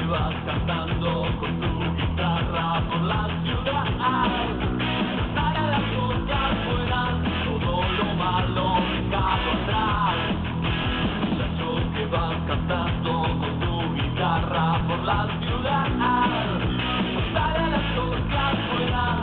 vas cantando con tu guitarra por la ciudad. Para las cosas buenas, todo lo malo dejado atrás. Muchacho que vas cantando con tu guitarra por la ciudad. Para las cosas buenas.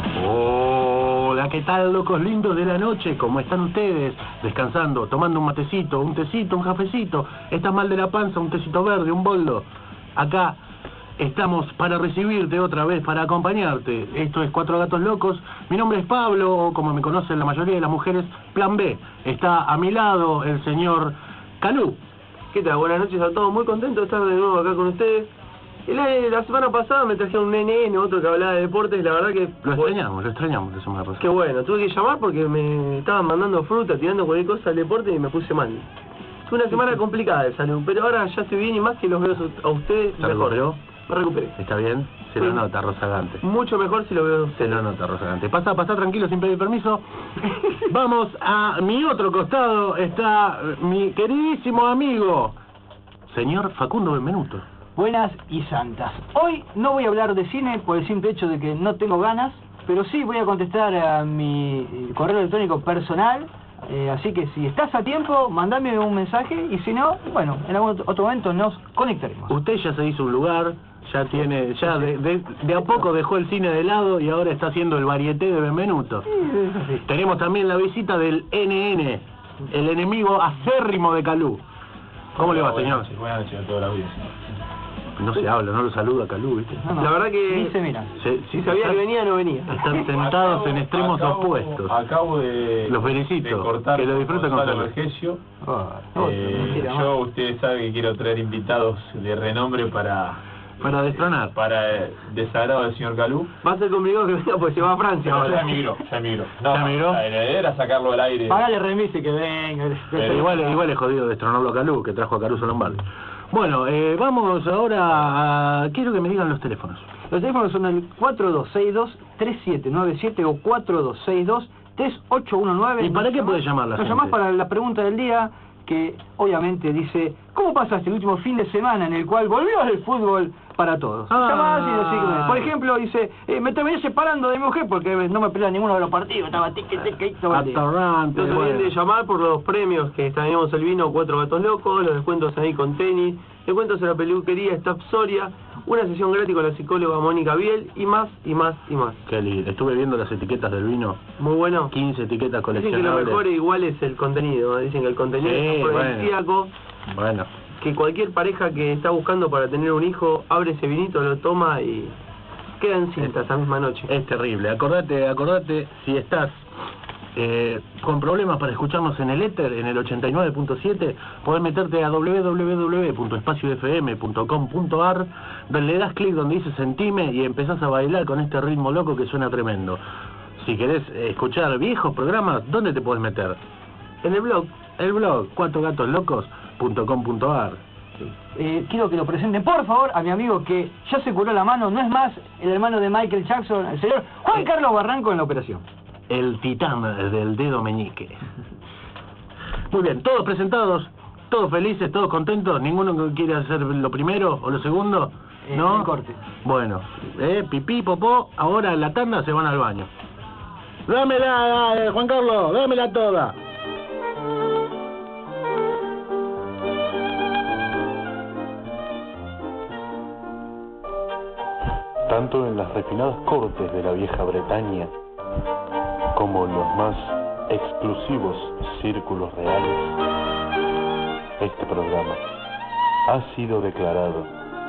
Hola, ¿qué tal, locos lindos de la noche? ¿Cómo están ustedes? Descansando, tomando un matecito, un tecito, un cafecito. ¿Estás mal de la panza? Un tecito verde, un boldo. Acá estamos para recibirte otra vez, para acompañarte. Esto es Cuatro Gatos Locos. Mi nombre es Pablo, o como me conocen la mayoría de las mujeres, Plan B. Está a mi lado el señor Calú. ¿Qué tal? Buenas noches a todos. Muy contento de estar de nuevo acá con ustedes. La semana pasada me trajeron un NN, otro que hablaba de deportes. La verdad que... Lo extrañamos la semana pasada. Qué bueno. Tuve que llamar porque me estaban mandando fruta, tirando cualquier cosa al deporte y me puse mal. Fue una semana complicada de salud, pero ahora ya estoy bien y más que los veo a ustedes ¿Se mejor. recuperó? Me recuperé. ¿Está bien? Se lo nota, Rozagante. Mucho mejor si lo veo a Se ustedes. lo nota, Rozagante. Pasa tranquilo, sin pedir permiso. Vamos a mi otro costado. Está mi queridísimo amigo, señor Facundo Benvenuto. Buenas y santas. Hoy no voy a hablar de cine por el simple hecho de que no tengo ganas, pero sí voy a contestar a mi correo electrónico personal, así que si estás a tiempo, mandame un mensaje y si no, bueno, en algún otro momento nos conectaremos. Usted ya se hizo un lugar, ya tiene, ya de a poco dejó el cine de lado y ahora está haciendo el varieté de Benvenuto. Sí. Tenemos también la visita del NN, el enemigo acérrimo de Calú. ¿Cómo le va, señor? Buenas noches a toda la audiencia. No se habla, no lo saluda a Calú, ¿viste? No, La verdad que... ni se mira. Si sabía que venía, no venía. Están sentados en extremos opuestos. Acabo de... Los felicito, de cortar que lo disfruten con Gonzalo salud. Vergesio. Mentira, Yo, ustedes saben que quiero traer invitados de renombre para destronar. para desagrado del señor Calú. Va a ser complicado que venga porque se va a Francia Pero ahora. ya emigró. No, ¿Ya emigró? La idea era sacarlo al aire. Pagale remise que venga. Pero igual es jodido destronarlo a Calú, que trajo a Caruso Lombardi. Bueno, vamos ahora a... Quiero que me digan los teléfonos. Los teléfonos son el 4262-3797 o 4262-3819. ¿Y para qué puede llamar la Nos gente? llamás para la pregunta del día, que obviamente dice: ¿cómo pasaste el último fin de semana en el cual volvió el fútbol para todos? Llamás y decís, por ejemplo, dice: me terminé separando de mi mujer porque no me pelaba ninguno de los partidos, estaba Atorrante, No se olviden de bueno. llamar por los premios que tenemos el vino Cuatro Gatos Locos, los descuentos ahí con tenis, descuentos en la peluquería Staff Soria, una sesión gratis con la psicóloga Mónica Biel y más, y más, y más. Qué lindo. Estuve viendo las etiquetas del vino. Muy bueno. 15 etiquetas Dicen que lo coleccionables. mejor igual es el contenido, ¿no? Dicen que el contenido Sí, es afrodisíaco, Bueno. que cualquier pareja que está buscando para tener un hijo, abre ese vinito, lo toma y quedan cintas esa misma noche. Es terrible. Acordate, si estás con problemas para escucharnos en el éter, en el 89.7, podés meterte a www.espaciofm.com.ar, le das clic donde dice Sentime y empezás a bailar con este ritmo loco que suena tremendo. Si querés escuchar viejos programas, ¿dónde te podés meter? En el blog. El blog, cuatrogatoslocos.com.ar. Quiero que lo presenten, por favor, a mi amigo que ya se curó la mano, no es más el hermano de Michael Jackson, el señor Juan Carlos Barranco en la operación. El titán del dedo meñique. Muy bien, todos presentados, todos felices, todos contentos, ninguno quiere hacer lo primero o lo segundo, ¿no? El corte. Bueno, pipí, popó, ahora en la tanda se van al baño. Dámela, Juan Carlos, dámela toda. Tanto en las refinadas cortes de la vieja Bretaña como en los más exclusivos círculos reales, este programa ha sido declarado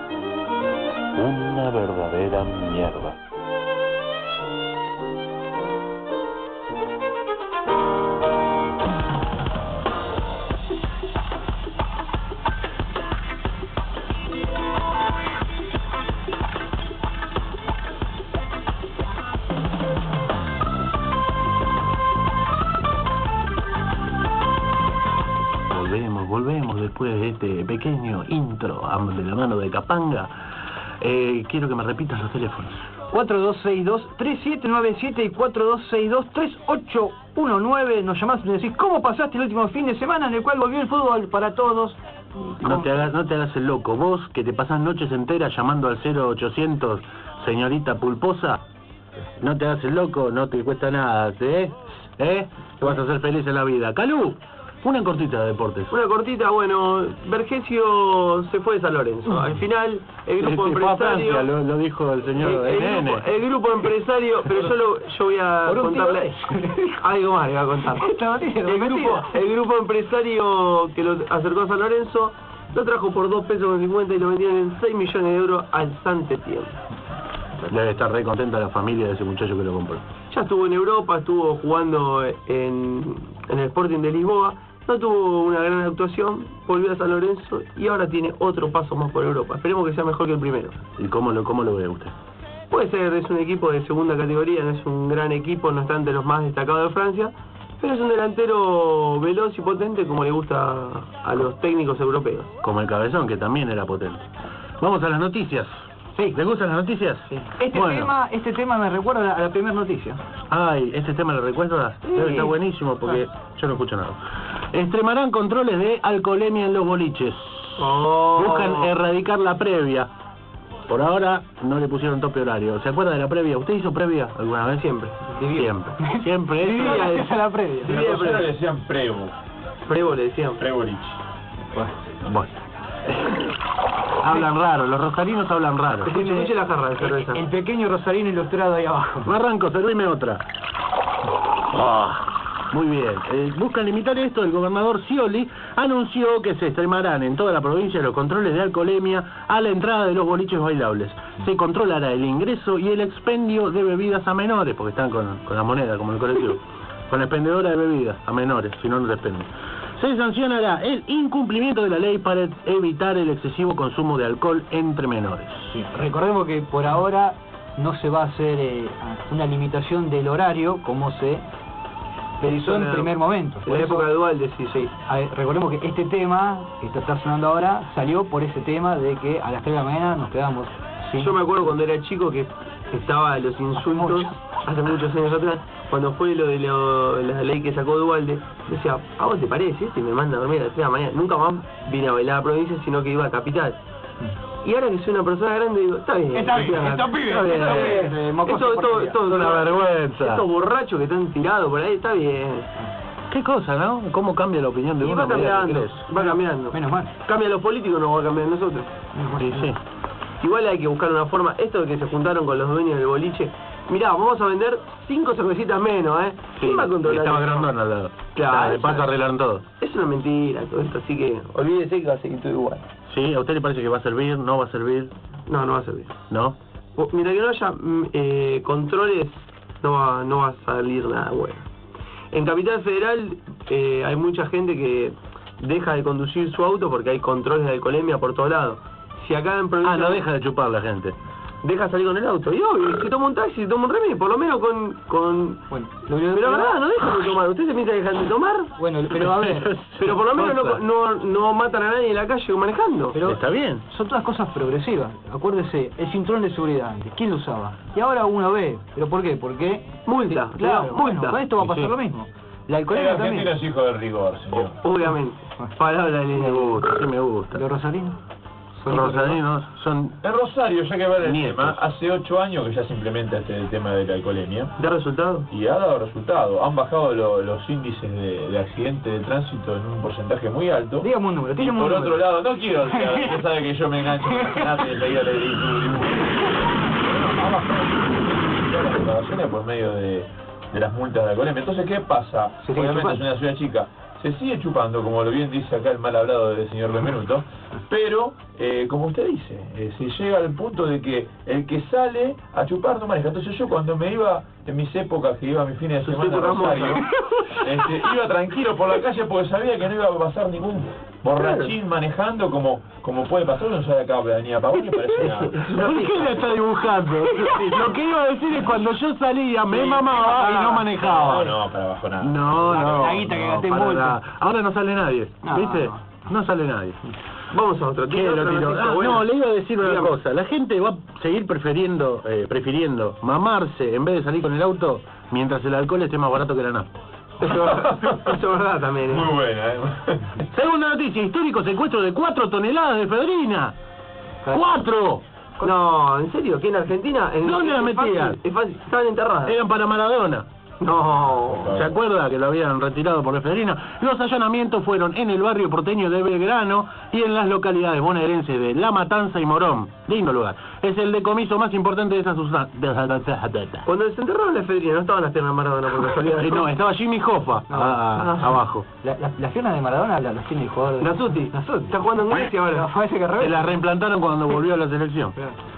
una verdadera mierda. Volvemos después de este pequeño intro de la mano de Capanga. Quiero que me repitas los teléfonos. 4262-3797 y 4262-3819. Nos llamás y me decís: ¿cómo pasaste el último fin de semana en el cual volvió el fútbol para todos? No te hagas el loco. Vos que te pasás noches enteras llamando al 0800 señorita pulposa, no te hagas el loco, no te cuesta nada, ¿eh? Te vas a ser feliz en la vida. Calú, una cortita de deportes. Una cortita, bueno, Vergesio se fue de San Lorenzo. Al final, el grupo Sí, fue a empresario... Francia, lo dijo el señor NN. el grupo empresario, pero yo voy a Por un contarle algo más, le voy a contar. Esta noticia El grupo empresario que lo acercó a San Lorenzo lo trajo por 2 pesos con 50 y lo vendieron en 6 millones de euros al Saint-Étienne. Debe estar re contenta la familia de ese muchacho que lo compró. Ya estuvo en Europa, estuvo jugando en el Sporting de Lisboa, no tuvo una gran actuación, volvió a San Lorenzo y ahora tiene otro paso más por Europa. Esperemos que sea mejor que el primero. ¿Y cómo lo ve usted? Puede ser, es un equipo de segunda categoría, no es un gran equipo, no está entre los más destacados de Francia, pero es un delantero veloz y potente como le gusta a los técnicos europeos. Como el Cabezón, que también era potente. Vamos a las noticias. Sí. ¿Les gustan las noticias? Sí. Bueno. Este tema me recuerda a la primera noticia. Ay, este tema lo recuerdas. Sí. Debe estar buenísimo porque yo no escucho nada. Extremarán controles de alcoholemia en los boliches. Buscan erradicar la previa. Por ahora no le pusieron tope horario. ¿Se acuerda de la previa? ¿Usted hizo previa alguna vez? Siempre. Siempre. Siempre. Vivía gracias a la previa. En la cocina le decían Prevo, Prevo le decían. Prevolich. Bueno. Hablan raro, los rosarinos hablan raro. Escuche la jarra de cerveza. El pequeño rosarino ilustrado ahí abajo. Barranco, servime otra. Muy bien. Buscan limitar esto. El gobernador Scioli anunció que se extremarán en toda la provincia los controles de alcoholemia a la entrada de los boliches bailables. Se controlará el ingreso y el expendio de bebidas a menores, porque están con la moneda, como el colectivo. Con la expendedora de bebidas a menores, si no, no dependen. Se sancionará el incumplimiento de la ley para evitar el excesivo consumo de alcohol entre menores. Sí. Recordemos que por ahora no se va a hacer una limitación del horario como se pensó en primer momento. En la época de Dualde, sí. A ver, recordemos que este tema que está sonando ahora salió por ese tema de que a las 3 de la mañana nos quedamos sin... Yo me acuerdo cuando era chico que estaba los insultos, hace muchos años atrás, cuando fue lo de la ley que sacó Dualde, decía, ¿a vos te parece? Y me manda a dormir a las 3 de la mañana. Nunca más vine a bailar a la provincia, sino que iba a Capital. Y ahora que soy una persona grande, digo, está bien. Está bien. Esto es una vergüenza. Estos borrachos que están tirados por ahí, está bien. Qué cosa, ¿no? ¿Cómo cambia la opinión de Y uno? va cambiando, va cambiando. Menos mal. Cambia los políticos, no va a cambiar nosotros. Sí, sí. Igual hay que buscar una forma, esto de que se juntaron con los dueños del boliche, mirá, vamos a vender 5 cervecitas menos, ¿eh? ¿Quién va a controlar estaba eso? Grandón al lado. Claro, De paso arreglaron todo. Es una mentira todo esto, así que olvídese que va a seguir todo igual. ¿Sí? ¿A usted le parece que va a servir? ¿No va a servir? No, no va a servir. ¿No? Mientras que no haya controles, no va a salir nada bueno. En Capital Federal hay mucha gente que deja de conducir su auto porque hay controles de alcoholemia por todos lados. Si acá en provincia... no deja de chupar la gente. Deja salir con el auto. Y obvio, si toma un taxi, toma un remis, por lo menos con... Bueno, pero la verdad, no dejan de tomar. ¿Usted se piensa que dejan de tomar? Bueno, pero a ver, Pero por lo menos no matan a nadie en la calle manejando. pero Está bien. son todas cosas progresivas. Acuérdese, el cinturón de seguridad antes, ¿quién lo usaba? Y ahora uno ve. ¿Pero por qué? Porque... Multa, Claro, multa. bueno, con esto va a pasar Sí. lo mismo. La El alcoholemia argentino también. es hijo de rigor, señor. Obviamente. Palabra de Sí me ley. gusta, sí me gusta. ¿Los rosarinos? Los rosarinos son... En Rosario, ya que vale el Nietos. tema, hace 8 años que ya se implementa el tema de la alcoholemia ¿Da resultado? y ha dado resultado. Han bajado los índices de accidentes de tránsito en un porcentaje muy alto. Dígame un número, Y dígame un por número. otro lado, no quiero, usted sabe que yo me engancho imagínate, leía la ha bajado las recaudaciones por medio de las multas de alcoholemia. Entonces, ¿qué pasa? Se sigue Obviamente es chupando. una ciudad chica. Se sigue chupando, como lo bien dice acá el mal hablado del señor Benvenuto, pero, como usted dice, se llega al punto de que el que sale a chupar no maneja. Entonces yo cuando me iba, en mis épocas que iba a mis fines de Sus semana a épocas Rosario, mozas. iba tranquilo por la calle porque sabía que no iba a pasar ningún borrachín manejando como puede pasar. Uno sale acá por la avenida Pavón y parece una... ¿Por qué la está dibujando? Lo que iba a decir es cuando yo salía, me mamaba y no manejaba. No, para abajo nada. No. La guita que gasté en para multa. nada. Ahora no sale nadie, No, ¿viste? No sale nadie. Vamos a otro. ¿Qué ¿Tiene lo otra tiró? noticia Ah, buena? no, le iba a decir una Dígame. cosa. La gente va a seguir prefiriendo mamarse en vez de salir con el auto mientras el alcohol esté más barato que la nafta. Eso es verdad también. Muy buena, Segunda noticia, histórico secuestro de 4 toneladas de efedrina. ¡4! No, ¿en serio? ¿Qué en Argentina? ¿Dónde las metían? Es fácil, estaban enterradas. Eran para Maradona. No. ¿Se acuerda que lo habían retirado por efedrina? Los allanamientos fueron en el barrio porteño de Belgrano y en las localidades bonaerenses de La Matanza y Morón. Lindo lugar. Es el decomiso más importante de esa sustancia. Cuando desenterraron la efedrina, no estaban las piernas de Maradona por casualidad. No, estaba Jimmy Hoffa abajo. Las piernas de Maradona las tiene el jugador de... Nasuti. Está jugando en Grecia ahora. Parece que al Se revés. las reimplantaron cuando volvió a la selección.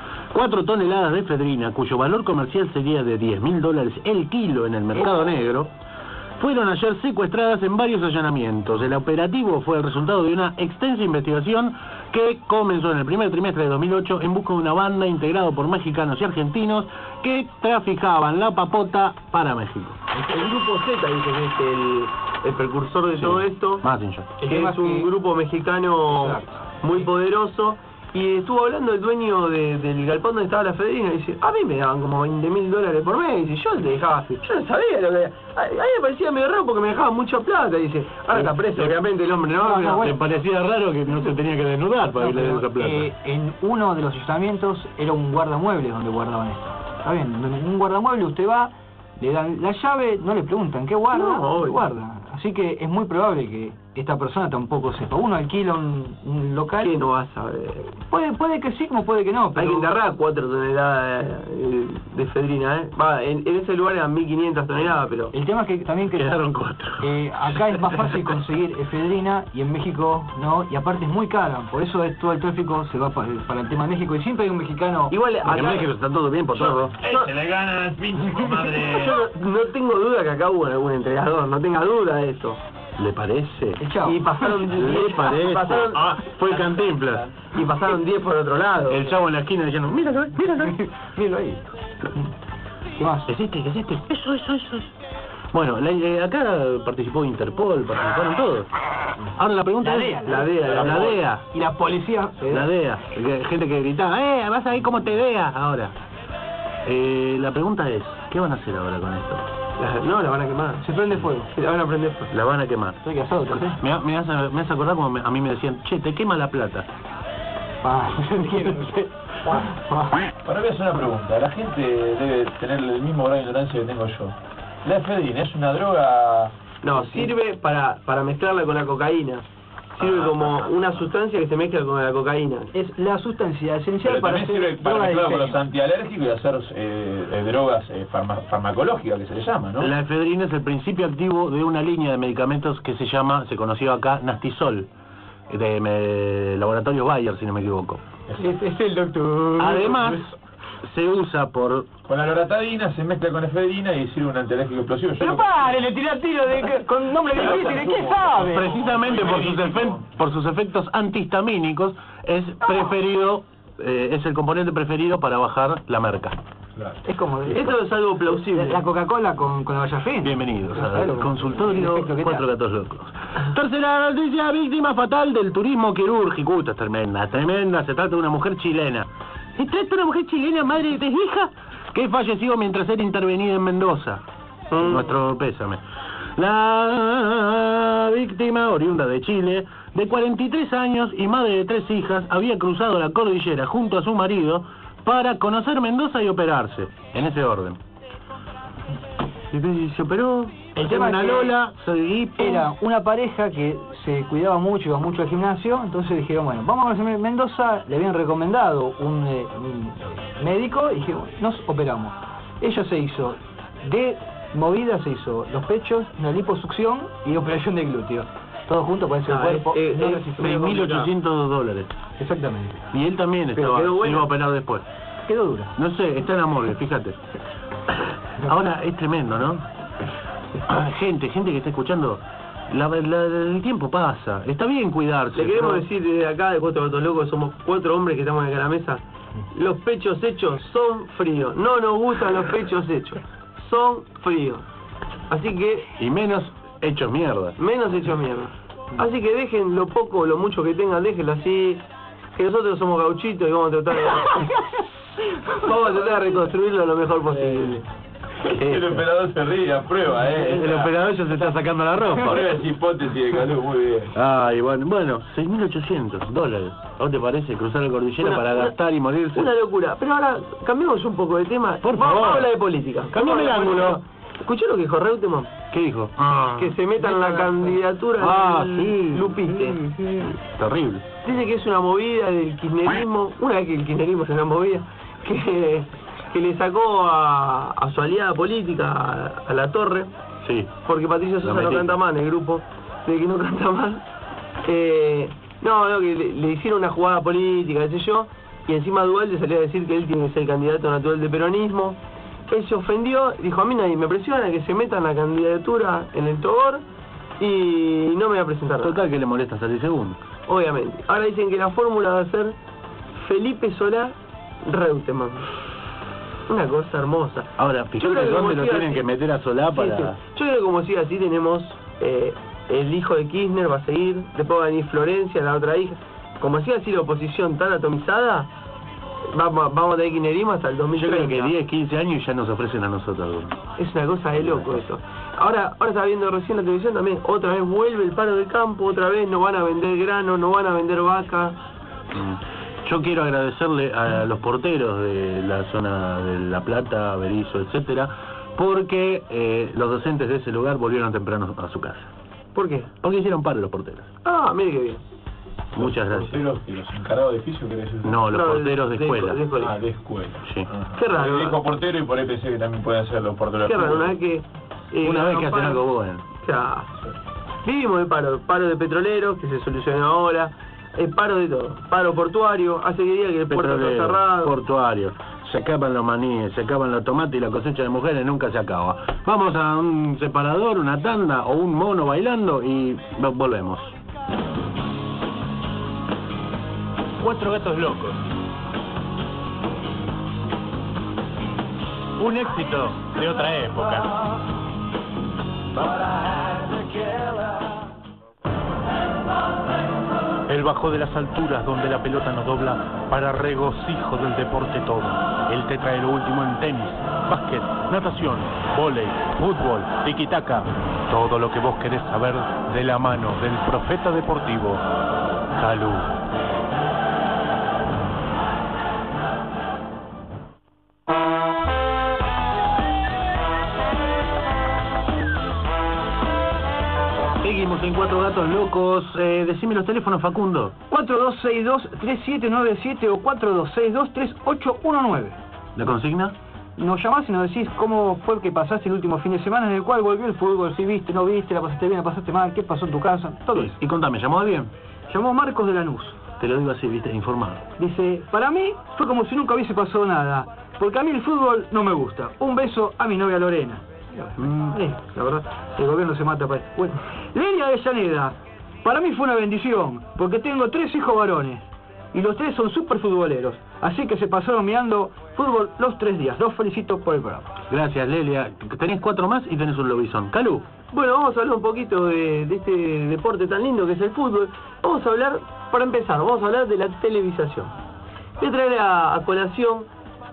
4 toneladas de efedrina, cuyo valor comercial sería de $10.000 el kilo en el mercado negro, fueron ayer secuestradas en varios allanamientos. El operativo fue el resultado de una extensa investigación que comenzó en el primer trimestre de 2008 en busca de una banda integrada por mexicanos y argentinos que traficaban la papota para México. El grupo Z dice que es el precursor de todo esto. Mazinger. Que es un grupo mexicano muy poderoso. Y estuvo hablando el dueño del galpón donde estaba la efedrina y dice, a mí me daban como $20.000 por mes, y yo le dejaba, yo no sabía lo que... A mí me parecía medio raro porque me dejaban mucha plata, y dice, ahora está preso, obviamente el hombre, ¿no? No, bueno. ¿Te parecía raro que no se tenía que desnudar para que le den esa plata? En uno de los ayuntamientos era un guardamuebles donde guardaban esto. Está bien, en un guardamueble usted va, le dan la llave, no le preguntan qué guarda, No, guarda. Así que es muy probable que esta persona tampoco sepa. Uno alquila un local. ¿Qué no vas a ver? Puede que sí, como puede que no. Pero... Hay que enterrar 4 toneladas de efedrina, ¿eh? Va, en ese lugar eran 1.500 toneladas, pero... El tema es que también que... Quedaron 4. Acá es más fácil conseguir efedrina y en México no, y aparte es muy cara. Por eso todo el tráfico se va para el tema de México y siempre hay un mexicano... Igual Acá en México está todo bien por todo. Se le ganas, pinche comadre. Yo no tengo duda que acá hubo algún entregador, no tenga duda de eso. ¿Le parece? Chao. Y pasaron ¿Le parece? Fue Cantinflas. Y pasaron 10 por otro lado. El chavo en la esquina diciendo, míralo, míralo. Míralo ahí. ¿Qué más? ¿Qué es este? Eso. Bueno, acá participó Interpol, participaron todos. Ahora la pregunta es... La DEA. Y la policía... La DEA. Gente que gritaba, vas a ver cómo te vea ahora. La pregunta es, ¿qué van a hacer ahora con esto? No, la van a quemar. Se prende fuego. La van a prender fuego. La van a quemar. Estoy casado, ¿te haces? Me hace acordar como a mí me decían, che, te quema la plata. Ahora voy a hacer una pregunta. La gente debe tener el mismo grado de ignorancia que tengo yo. ¿La efedrina es una droga? No, sirve para mezclarla con la cocaína. Sirve como una sustancia que se mezcla con la cocaína. Es la sustancia esencial Pero para también hacer sirve para droga de mezclarla con los diseño. antialérgicos y hacer drogas farmacológicas, que se le llama, ¿no? La efedrina es el principio activo de una línea de medicamentos que se conoció acá Nastisol, de Laboratorios Bayer, si no me equivoco. Es el doctor. Además, se usa por... Con la loratadina se mezcla con efedrina y sirve un antialérgico explosivo. Pero pare, le tira tiro con nombres difíciles, ¿qué sabe? Precisamente por sus efectos antihistamínicos es preferido, es el componente preferido para bajar la merca. Claro. Es como... Esto es algo plausible. La Coca-Cola con la Vallafín. Bienvenidos Claro, al consultorio el efecto que 4 da. gatos locos. Tercera noticia, víctima fatal del turismo quirúrgico. Esta es tremenda. Se trata de una mujer chilena. Se trata de una mujer chilena, madre de hija, que falleció mientras era intervenida en Mendoza. Nuestro pésame. La víctima, oriunda de Chile, de 43 años y madre de 3 hijas, había cruzado la cordillera junto a su marido para conocer Mendoza y operarse, en ese orden. Y se operó, El tema una es que Lola, se hipo. Era una pareja que se cuidaba mucho, iba mucho al gimnasio, entonces dijeron, bueno, vamos a conocer Mendoza, le habían recomendado un médico y dijeron, nos operamos. Ella se hizo de movida, se hizo los pechos, una liposucción y operación de glúteo. Todo junto con ese cuerpo. No resistía. $6.800. Exactamente. Y él también Pero quedó se buena. iba a operar después. Quedó dura. No sé, está en la morgue, fíjate. Ahora es tremendo, ¿no? Gente que está escuchando, el tiempo pasa. Está bien cuidarse. Le queremos pero- decir desde acá, de 4 gatos locos, somos 4 hombres que estamos acá en la mesa. Los pechos hechos son fríos. No nos gustan los pechos hechos. Son fríos. Así que, Y menos hechos mierda. menos hechos mierda. Así que dejen lo poco o lo mucho que tengan, déjenlo así. Que nosotros somos gauchitos y vamos a tratar de reconstruirlo lo mejor posible. El operador se ríe, aprueba, El operador ya se está sacando la ropa. Aprueba esa hipótesis de Calú, muy bien. Ay, bueno, $6.800. ¿A vos te parece cruzar la cordillera para gastar y morirse? Una locura. Pero ahora, cambiemos un poco de tema. Por favor. Vamos a hablar de política. Cambiame el ángulo. ¿Escuchó lo que dijo Reutemann? ¿Qué dijo? Que se metan en la candidatura del sí. Lupite. Sí. Terrible. Dice que es una movida del kirchnerismo, una vez que el kirchnerismo es una movida, que le sacó a su aliada política, a La Torre, Sí. porque Patricia Sosa no metí. canta más en el grupo, de que no canta más. No, que le hicieron una jugada política, qué sé yo, y encima Duhalde salió a decir que él tiene que ser el candidato natural del peronismo. Él se ofendió, dijo: a mí nadie me presiona, que se meta en la candidatura en el Togor y no me voy a presentar. Total que le molesta salir segundo. Obviamente. Ahora dicen que la fórmula va a ser Felipe Solá Reutemann. Una cosa hermosa. Ahora, Yo fíjate creo que dónde como lo siga tienen así- que meter a Solá Sí, para... sí. Yo creo que como siga así tenemos el hijo de Kirchner va a seguir, después va a venir Florencia, la otra hija. Como siga así la oposición tan atomizada, vamos a tener kirchnerismo hasta el Yo 2030. creo que 10, 15 años ya nos ofrecen a nosotros algunos. Es una cosa de loco eso. Ahora estaba viendo recién la televisión también, otra vez vuelve el paro del campo, otra vez no van a vender grano, no van a vender vaca. Yo quiero agradecerle a los porteros de la zona de La Plata, Berizo, etcétera, porque los docentes de ese lugar volvieron temprano a su casa. ¿Por qué? Porque hicieron paro los porteros. Ah, mire qué bien. Muchas ¿Los gracias. porteros y los encargados de edificio querés decir? No, los No, porteros de escuela. de escuela. Ah, de escuela. Sí. Ajá. Qué raro. Me dijo portero y por ahí pensé que también pueden ser los porteros Qué de raro, fútbol. una vez que... Una vez que hacen paro- algo bueno. Ya. Vivimos de paro de petroleros, que se solucionó ahora, el paro de todo, paro portuario, hace que diga que el puerto está Petrolero, cerrado. portuario, se acaban los maníes, se acaban los tomates y la cosecha de mujeres nunca se acaba. Vamos a un separador, una tanda o un mono bailando y volvemos. 4 gatos locos. Un éxito de otra época. El bajo de las alturas donde la pelota no dobla para regocijo del deporte todo. Él te trae lo último en tenis, básquet, natación, vóley, fútbol, tiki-taka. Todo lo que vos querés saber de la mano del profeta deportivo, Calú. Seguimos en Cuatro Gatos Locos. Decime los teléfonos, Facundo. 4262-3797 o 4262-3819. ¿La consigna? Nos llamás y nos decís cómo fue que pasaste el último fin de semana en el cual volvió el fútbol, si viste, no viste, la pasaste bien, la pasaste mal, qué pasó en tu casa, todo Sí. eso. Y contame, ¿llamó bien? Llamó Marcos de Lanús. Te lo digo así, viste, informado. Dice, para mí fue como si nunca hubiese pasado nada, porque a mí el fútbol no me gusta. Un beso a mi novia Lorena. La verdad, el gobierno se mata para... Bueno, Lelia Avellaneda, para mí fue una bendición, porque tengo 3 hijos varones, y los 3 son súper futboleros, así que se pasaron mirando fútbol los 3 días. Los felicito por el programa. Gracias, Lelia. Tenés 4 más y tenés un lobizón. Calú. Bueno, vamos a hablar un poquito de este deporte tan lindo que es el fútbol. Vamos a hablar, para empezar, vamos a hablar de la televisación. Voy a traer a colación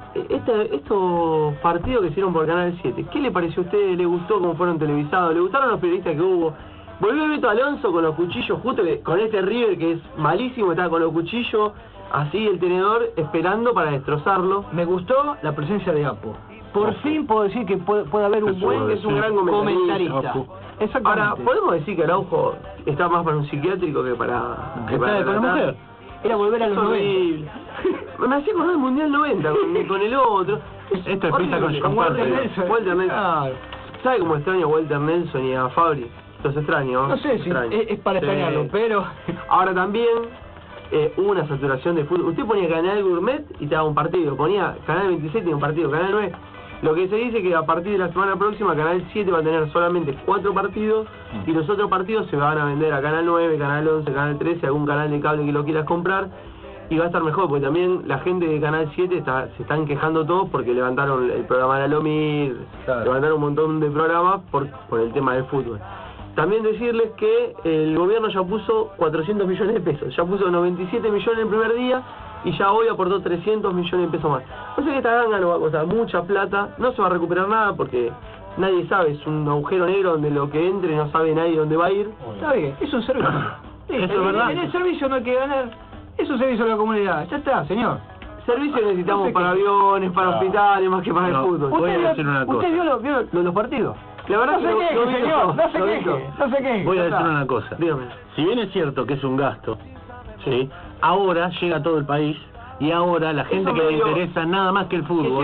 estos partidos que hicieron por Canal 7. ¿Qué le pareció a usted? ¿Le gustó cómo fueron televisados? ¿Le gustaron los periodistas que hubo? Volvió Beto Alonso con los cuchillos, justo con este River que es malísimo, estaba con los cuchillos, así el tenedor, esperando para destrozarlo. Me gustó la presencia de Apo. Por fin puedo decir que puede haber un Eso buen Es un gran comentarista. Apo. Exactamente. Ahora, ¿podemos decir que Araujo está más para un psiquiátrico que para ¿Está con la relatar? mujer? Era volver a los Es 90. horrible. Me hacía acordar del Mundial 90 con el otro. Esto es horrible. pizza con Walter champán. Nelson. Walter Nelson. Claro. ¿Sabe cómo extraño a Walter Nelson y a Fabri? Los extraño. No sé si Extraño. es para Sí. extrañarlo, pero... Ahora también hubo una saturación de fútbol. Usted ponía Canal Gourmet y te daba un partido. Ponía Canal 26 y un partido. Canal 9. Lo que se dice que a partir de la semana próxima Canal 7 va a tener solamente 4 partidos y los otros partidos se van a vender a Canal 9, Canal 11, Canal 13, algún canal de cable que lo quieras comprar y va a estar mejor porque también la gente de Canal 7 se están quejando todos porque levantaron el programa de Alomir, Claro. levantaron un montón de programas por el tema del fútbol. También decirles que el gobierno ya puso 400 millones de pesos, ya puso 97 millones el primer día y ya hoy aportó 300 millones de pesos más. O sea que esta ganga no va a costar mucha plata, no se va a recuperar nada porque nadie sabe, es un agujero negro donde lo que entre no sabe nadie dónde va a ir. Está bien, es un servicio. Eso es verdad. En el servicio no hay que ganar, es un servicio a la comunidad, ya está, señor. Servicio necesitamos No sé para qué. aviones, para No. hospitales, más que para No. el fútbol. Voy a ¿Usted decir una cosa. vio los partidos? La verdad No que se lo queje, vi señor, todo, no se lo vi queje, todo. no se queje. Voy a ya decir está. una cosa. Dígame. Si bien es cierto que es un gasto, ¿sí? Ahora llega a todo el país y ahora la gente Eso que le medio- interesa nada más que el fútbol